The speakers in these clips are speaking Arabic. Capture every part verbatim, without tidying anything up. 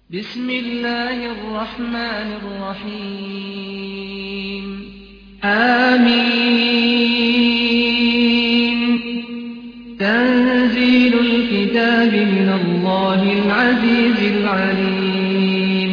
بسم الله الرحمن الرحيم آمين. تنزيل الكتاب من الله العزيز العليم.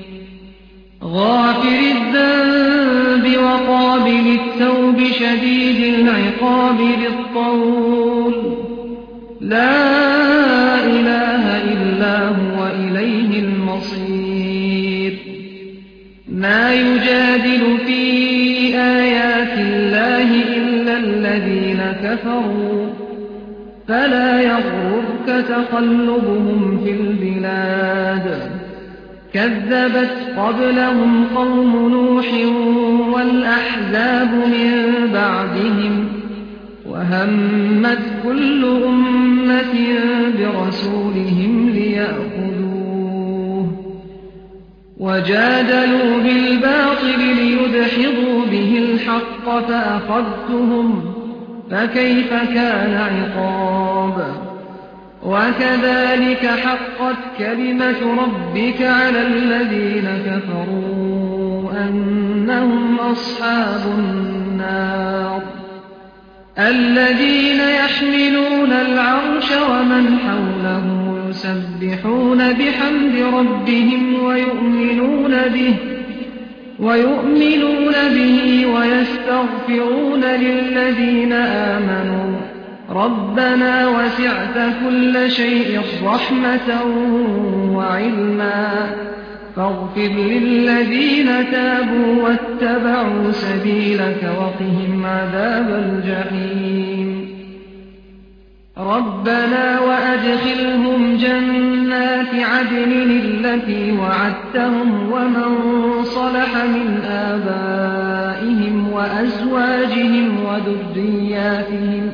غافر الذنب وقابل التوب شديد العقاب ذي الطول لا إله إلا هو إليه المصير. ما يجادل في آيات الله إلا الذين كفروا فلا يغررك تقلبهم في البلاد. كذبت قبلهم قوم نوح والأحزاب من بعدهم وهمت كل أمة برسولهم ليأخذوه وجادلوا بالباطل ليدحضوا به الحق فأخذتهم فكيف كان عقاب. وكذلك حقت كلمة ربك على الذين كفروا أنهم أصحاب النار الذين يحملون العرش ومن حوله يسبحون بحمد ربهم ويؤمنون به ويؤمنون به ويستغفرون للذين آمنوا ربنا وسعت كل شيء رحمة وعلما فاغفر للذين تابوا واتبعوا سبيلك وقهم عذاب الجحيم. ربنا وأدخلهم جنات عدن التي وعدتهم ومن صلح من آبائهم وأزواجهم وذرياتهم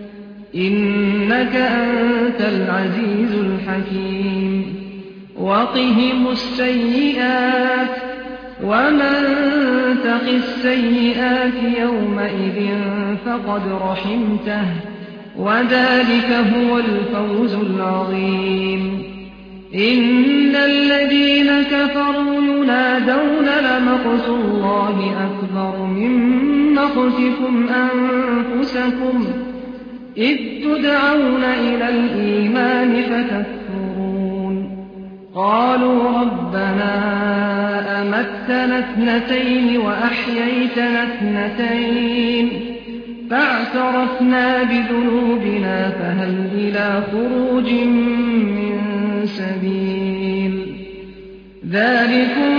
إنك أنت العزيز الحكيم. وقهم السيئات ومن تق السيئات يومئذ فقد رحمته وذلك هو الفوز العظيم. إن الذين كفروا ينادون لمقت الله أكبر من مقتكم أنفسكم إذ تدعون إلى الإيمان فتكفرون. قالوا ربنا أمتنا اثنتين وأحييتنا اثنتين فاعترفنا بذنوبنا فهل إلى خروج من سبيل. ذلكم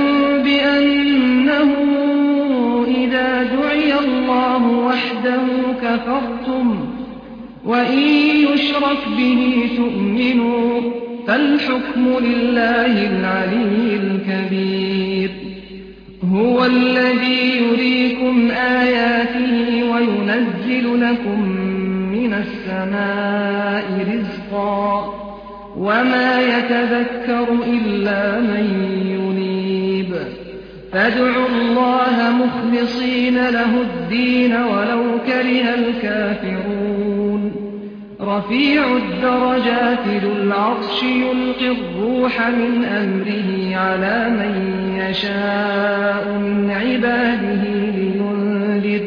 بأنه إذا دعي الله وحده كفرتم وإن يشرك به تؤمنوا فالحكم لله العلي الكبير. هو الذي يريكم آياته وينزل لكم من السماء رزقا وما يتذكر إلا من ينيب. فادعوا الله مخلصين له الدين ولو كره الكافرون. رفيع الدرجات ذو العرش يلقي الروح من أمره على من يشاء من عباده لينذر,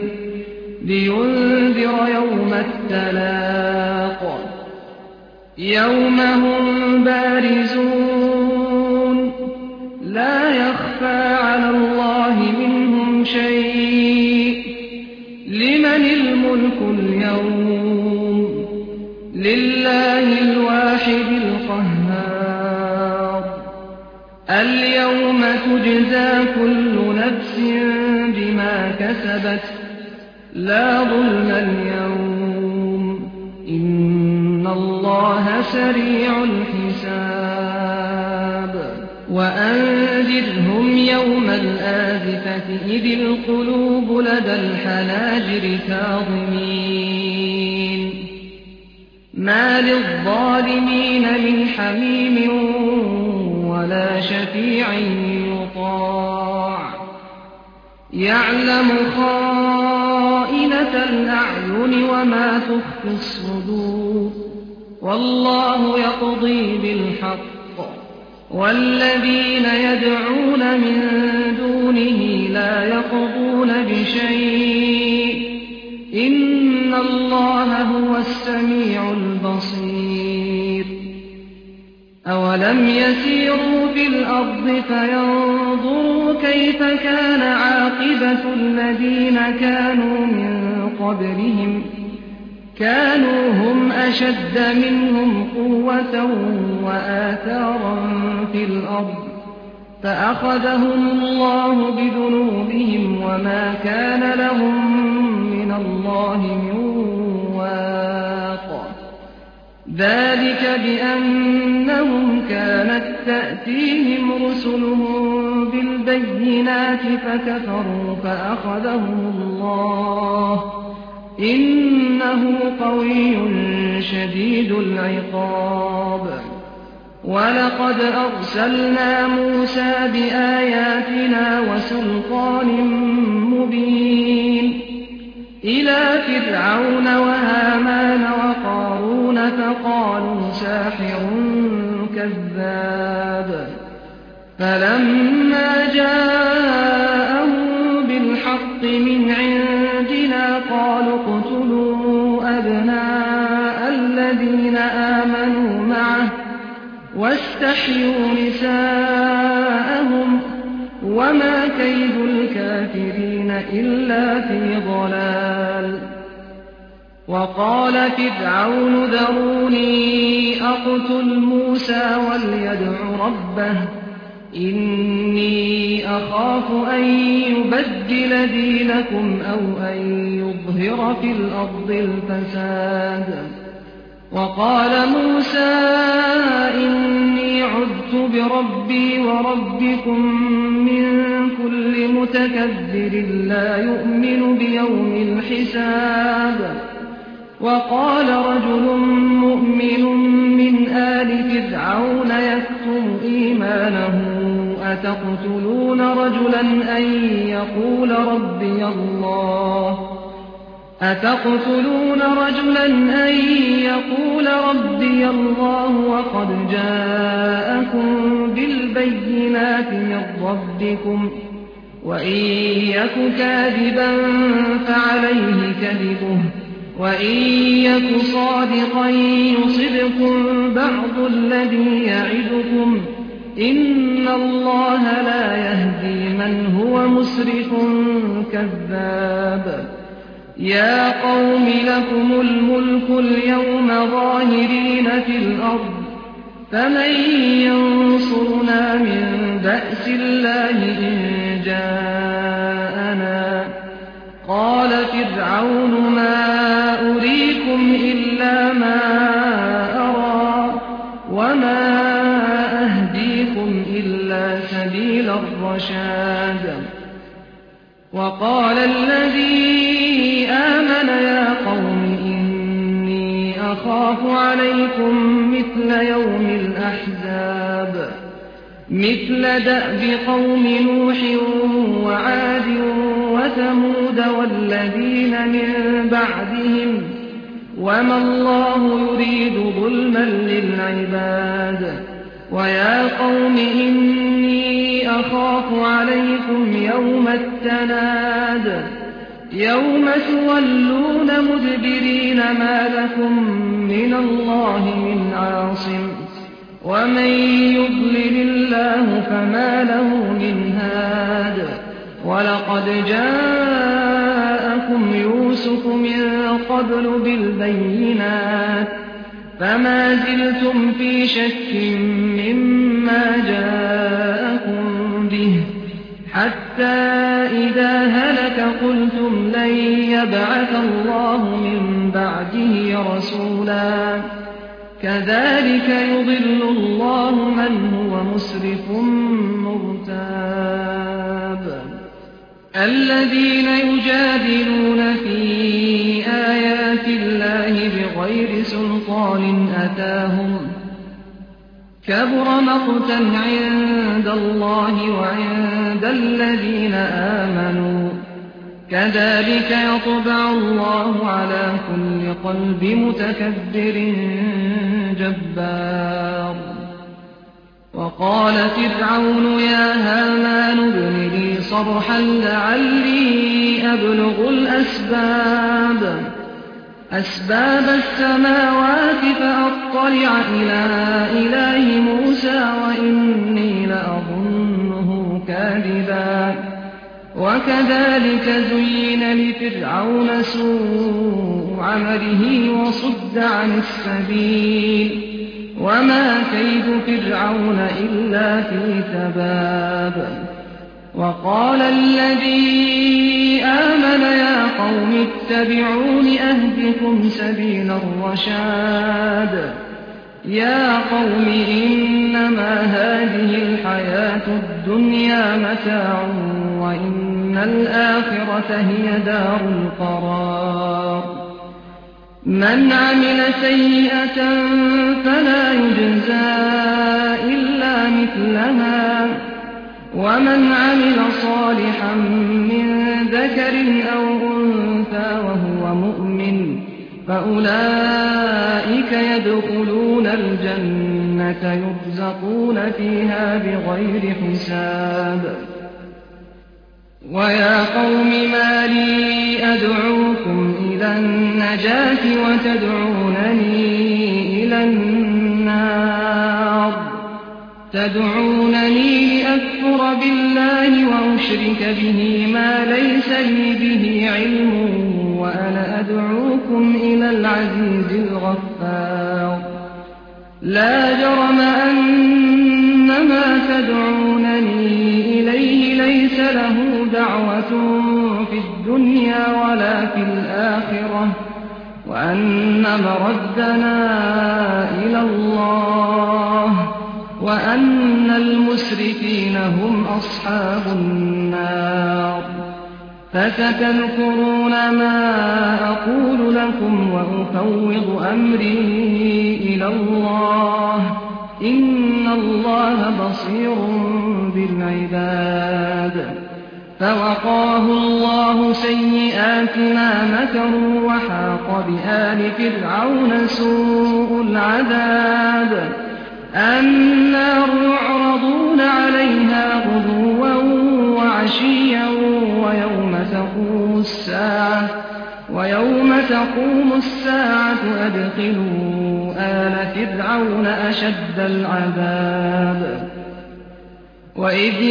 لينذر يوم التلاق يوم هم بارزون لا يخفى على الله منهم شيء. لمن الملك اليوم لله الواحد القهار. اليوم تجزى كل نفس بما كسبت لا ظلم اليوم إن الله سريع الحساب. وأنذرهم يوم الآزفة إذ القلوب لدى الحناجر كاظمين ما للظالمين من حميم ولا شفيع يطاع. يعلم خائنة الأعين وما تخفي الصدور والله يقضي بالحق والذين يدعون من دونه لا يقضون بشيء إن الله هو السميع البصير أولم يسيروا في الأرض فينظروا كيف كان عاقبة الذين كانوا من قبلهم كانوا هم أشد منهم قوة وآثارا في الأرض فأخذهم الله بذنوبهم وما كان لهم من الله من واق ذلك بأنهم كانت تأتيهم رسلهم بالبينات فكفروا فأخذهم الله إنه قوي شديد العقاب ولقد أرسلنا موسى بآياتنا وسلطان مبين إلى فرعون وهامان وقارون فقالوا ساحر كذاب فلما جاءهم بالحق من عندنا قالوا اقتلوا أبناء الذين آمنوا معه واستحيوا نساءهم وما كيد الكافرين إلا في ضلال وقال فرعون ذروني أقتل موسى وليدع ربه إني أخاف أن يبدل دينكم أو أن يظهر في الأرض الفساد وقال موسى إني عذت بربي وربكم من كل متكبر لا يؤمن بيوم الحساب وقال رجل مؤمن من آل فرعون يكتم إيمانه أتقتلون رجلا أن يقول ربي الله أتقتلون رجلا أن يقول ربي الله وقد جاءكم بالبينات من ربكم وإن يك كاذبا فعليه كذبه وإن يك صادقا يصبكم بعض الذي يعدكم إن الله لا يهدي من هو مسرف كذاب يا قوم لكم الملك اليوم ظاهرين في الأرض فمن ينصرنا من بأس الله إن جاءنا قال فرعون ما أريكم إلا ما أرى وما أهديكم إلا سبيل الرشاد وقال الذي آمن يا قوم إني أخاف عليكم مثل يوم الأحزاب مثل دأب قوم نوح وعاد وثمود والذين من بعدهم وما الله يريد ظلما للعباد ويا قوم إني أخاف عليكم يوم التناد يوم تولون مدبرين ما لكم من الله من عاصم ومن يضلل الله فما له من هاد ولقد جاءكم يوسف من قبل بالبينات فما زلتم في شك مما جاءكم به حتى إذا هلك قلتم لن يبعث الله من بعده رسولا كذلك يضل الله من هو مسرف مرتاب الذين يجادلون في آيات الله بغير سلطان أتاهم كبر مقتا عند الله وعند الذين آمنوا كذلك يطبع الله على كل قلب متكبر جبار وقال فرعون يا هامان ابن لي صرحا لعلي أبلغ الأسباب أسباب السماوات فأطلع إلى إله موسى وإني لأظنه كاذبا وكذلك زين لفرعون سوء عمله وصد عن السبيل وما كيد فرعون إلا في تباب وقال الذي آمن يا قوم اتبعون أهدكم سبيل الرشاد يا قوم إنما هذه الحياة الدنيا متاع وإن الآخرة هي دار القرار من عمل سيئة فلا يجزى إلا مثلها ومن عمل صالحا من ذكر أو أنثى وهو مؤمن فأولئك يدخلون الجنة يرزقون فيها بغير حساب ويا قوم ما لي أدعوكم إلى النجاة وتدعونني إلى النار تدعونني لأكفر بالله وأشرك به ما ليس لي به علم وأنا أدعوكم إلى العزيز الغفار لا جرم أن ما تدعونني إليه ليس له دعوة في الدنيا ولا في الآخرة وأن مردنا إلى الله وأن المسرفين هم أصحاب النار فستذكرون ما أقول لكم وأفوض أمري إلى الله إن الله بصير بالعباد فوقاه الله سيئات ما مكروا وحاق بآل فرعون سوء العذاب النار يعرضون عليها غدوا وعشيا ويوم تقوم الساعة ويوم تقوم الساعة أدخلوا آل فرعون أشد العذاب وإذ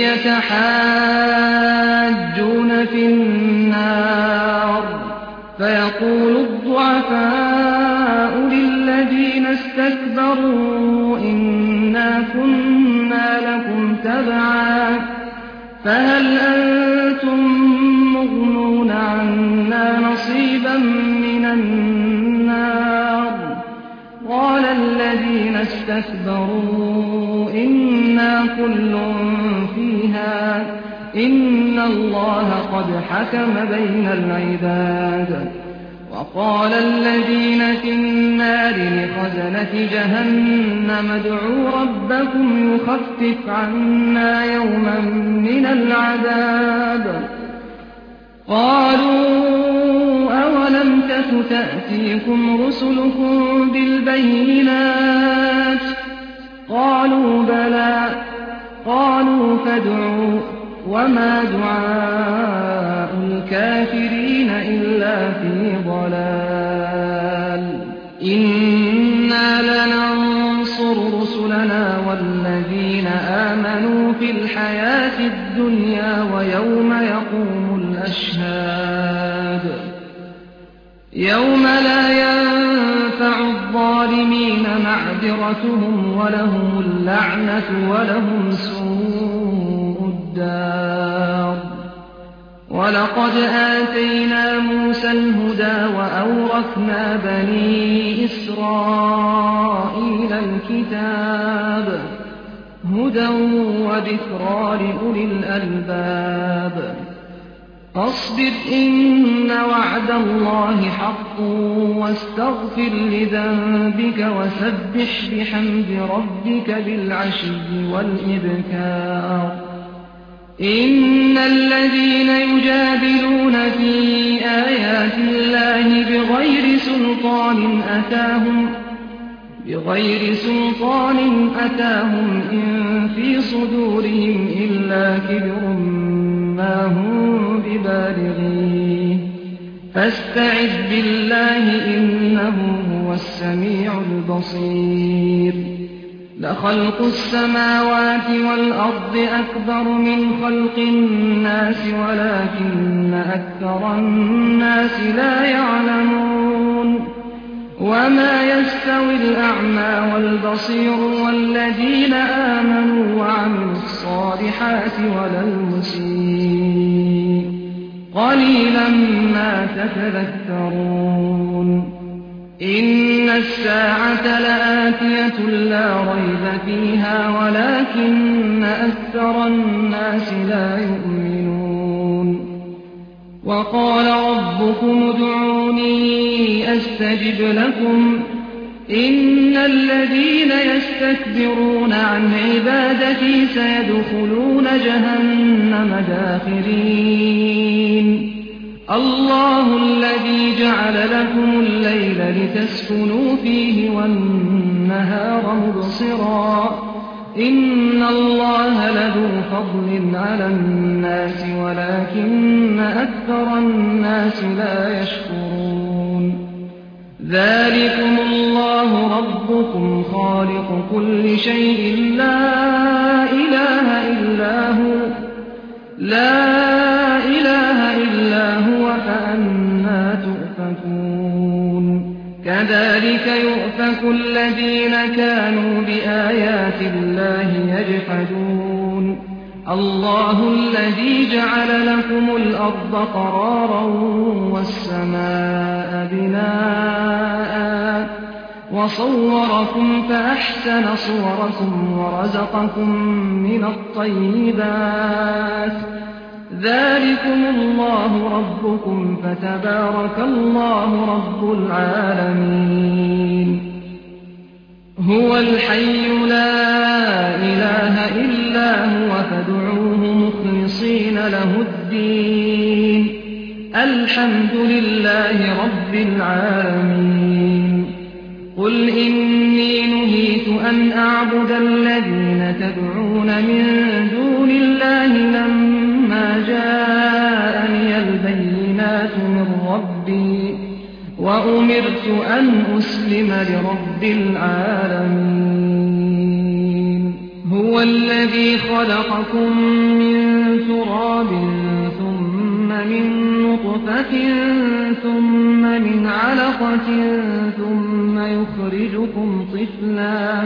يتحاجون في النار فيقول الضعفاء للذين استكبروا إنا كنا لكم تبعا فهل أنتم مغنون عنا نصيبا من النار قال الذين استكبروا إنا كل فيها إن الله قد حكم بين العباد وقال الذين في النار لخزنة جهنم ادعوا ربكم يخفف عنا يوما من العذاب قالوا أولم تك تأتيكم رسلكم بالبينات قالوا بلى قالوا فادعوا وما دعاء الكافرين إلا في ضلال إنا لننصر رسلنا والذين آمنوا في الحياة الدنيا ويوم يقوم الأشهاد يوم لا ينفع الظالمين معذرتهم ولهم اللعنة ولهم سوء الدار ولقد آتينا موسى الهدى وأورثنا بني إسرائيل الكتاب هدى وذكرى لأولي الألباب فاصبر إن وعد الله حق واستغفر لذنبك وسبح بحمد ربك بالعشي والإبكار إن الذين يجادلون في آيات الله بغير سلطان أتاهم بغير سلطان أتاهم إن في صدورهم إلا كبر ما هم ببالغيه فاستعذ بالله إنه هو السميع البصير لخلق السماوات والأرض أكبر من خلق الناس ولكن أكثر الناس لا يعلمون وما يستوي الأعمى والبصير والذين آمنوا وعملوا الصالحات ولا المسيء قليلا ما تتذكرون إن الساعة لآتية لا ريب فيها ولكن أكثر الناس لا يؤمنون وقال ربكم ادعوني أستجب لكم إن الذين يستكبرون عن عبادتي سيدخلون جهنم داخرين الله الذي جعل لكم الليل لتسكنوا فيه والنهار مبصرا إن الله لذو فضل على الناس ولكن أكثر الناس لا يشكرون ذلكم الله ربكم خالق كل شيء لا إله إلا هو لا إله إلا هو فأنى تؤفكون كذلك يؤفك الذين كانوا بآيات الله يجحدون الله الذي جعل لكم الأرض قرارا والسماء بناء وصوركم فأحسن صوركم ورزقكم من الطيبات ذلكم الله ربكم فتبارك الله رب العالمين هو الحي لا إله إلا هو فادعوه مخلصين له الدين الحمد لله رب العالمين قل إني نهيت أن أعبد الذين تدعون من دون الله لما جاءني البينات من ربي وأمرت أن أسلم لرب العالمين هو الذي خلقكم من تراب ثم من نطفة ثم من علقة ثم يخرجكم طفلا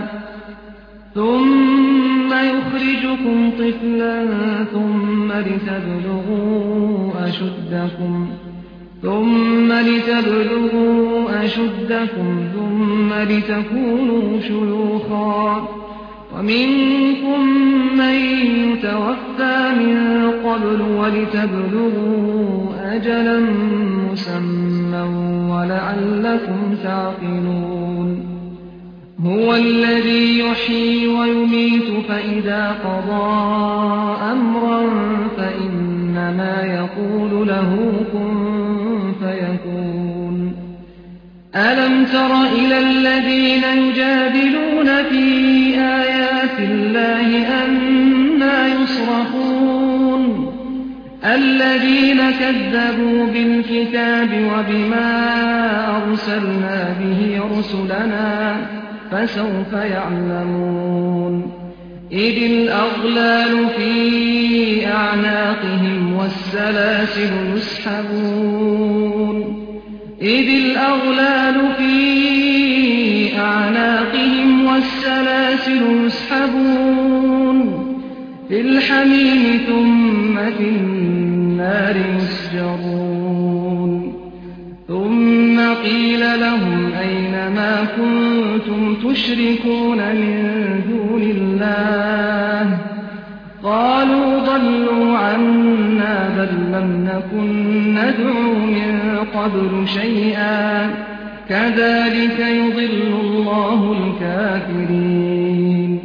ثم يخرجكم طفلا ثم لتبلغوا أشدكم ثم لتبلغوا أشدكم ثم لتكونوا شيوخا ومنكم من يتوفى من قبل ولتبلغوا أجلا مسمى ولعلكم تعقلون هو الذي يحيي ويميت فإذا قضى أمرا فإنما يقول له كن فيكون ألم تر إلى الذين يجادلون في آيات الله أنى يصرفون الذين كذبوا بالكتاب وبما أرسلنا به رسلنا فسوف يعلمون إذ الأغلال في أعناقهم والسلاسل يسحبون إذ الأغلال في أعناقهم والسلاسل يسحبون في الحميم ثم في النار يسجرون ثم قيل لهم أين ما كنتم تشركون من دون الله قالوا ضلوا عنا بل لم نكن ندعو من قبل شيئا كذلك يضل الله الكافرين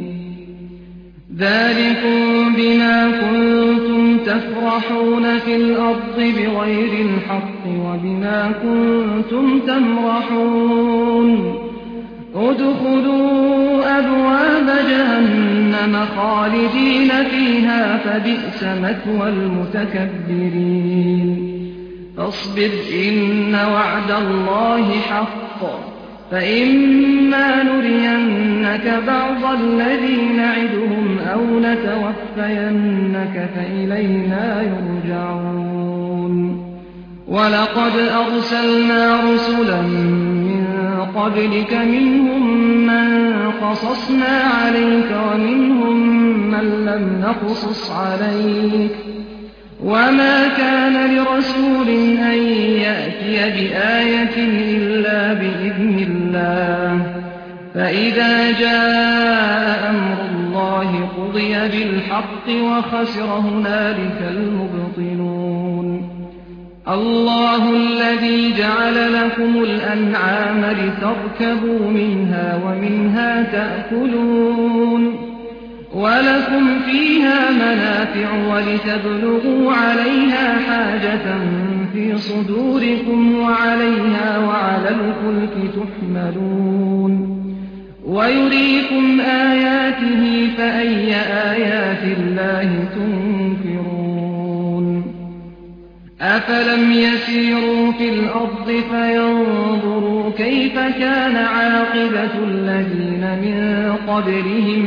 ذلكم بما كنتم تفرحون في الأرض بغير الحق وبما كنتم تمرحون ادخلوا أبواب جهنم خالدين فيها فبئس مثوى المتكبرين فاصبر إن وعد الله حق فإما نرينك بعض الذي نعدهم أو نتوفينك فإلينا يرجعون ولقد أرسلنا رسلا من قبلك منهم من قصصنا عليك ومنهم من لم نقصص عليك وما كان لرسول أن يأتي بآية إلا بإذن الله فإذا جاء أمر الله قضي بالحق وخسر هنالك المبطلون الله الذي جعل لكم الأنعام لتركبوا منها ومنها تأكلون ولكم فيها منافع ولتبلغوا عليها حاجة في صدوركم وعليها وعلى الفلك تحملون ويريكم آياته فأي آيات الله تنكرون أفلم يسيروا في الأرض فينظروا كيف كان عاقبة الذين من قبلهم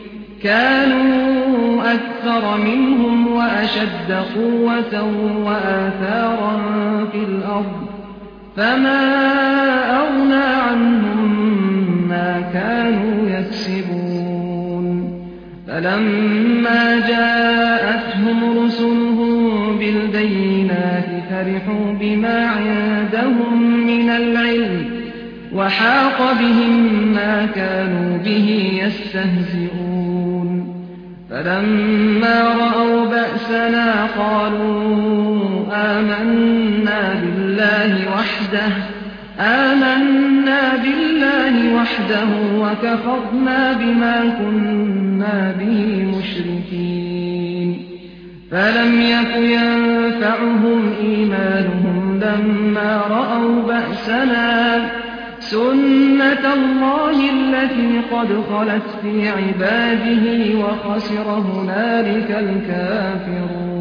كانوا أكثر منهم وأشد قوة وآثارا في الأرض فما أغنى عنهم ما كانوا يكسبون فلما جاءتهم رسلهم بالبينات فرحوا بما عندهم من العلم وحاق بهم ما كانوا به يستهزئون فلما رأوا بأسنا قالوا آمنا بالله وحده آمنا بالله وحده وكفرنا بما كنا به مشركين فلم يك ينفعهم إيمانهم لما رأوا بأسنا سنة الله التي قد خلت في عباده وخسر هنالك الكافرون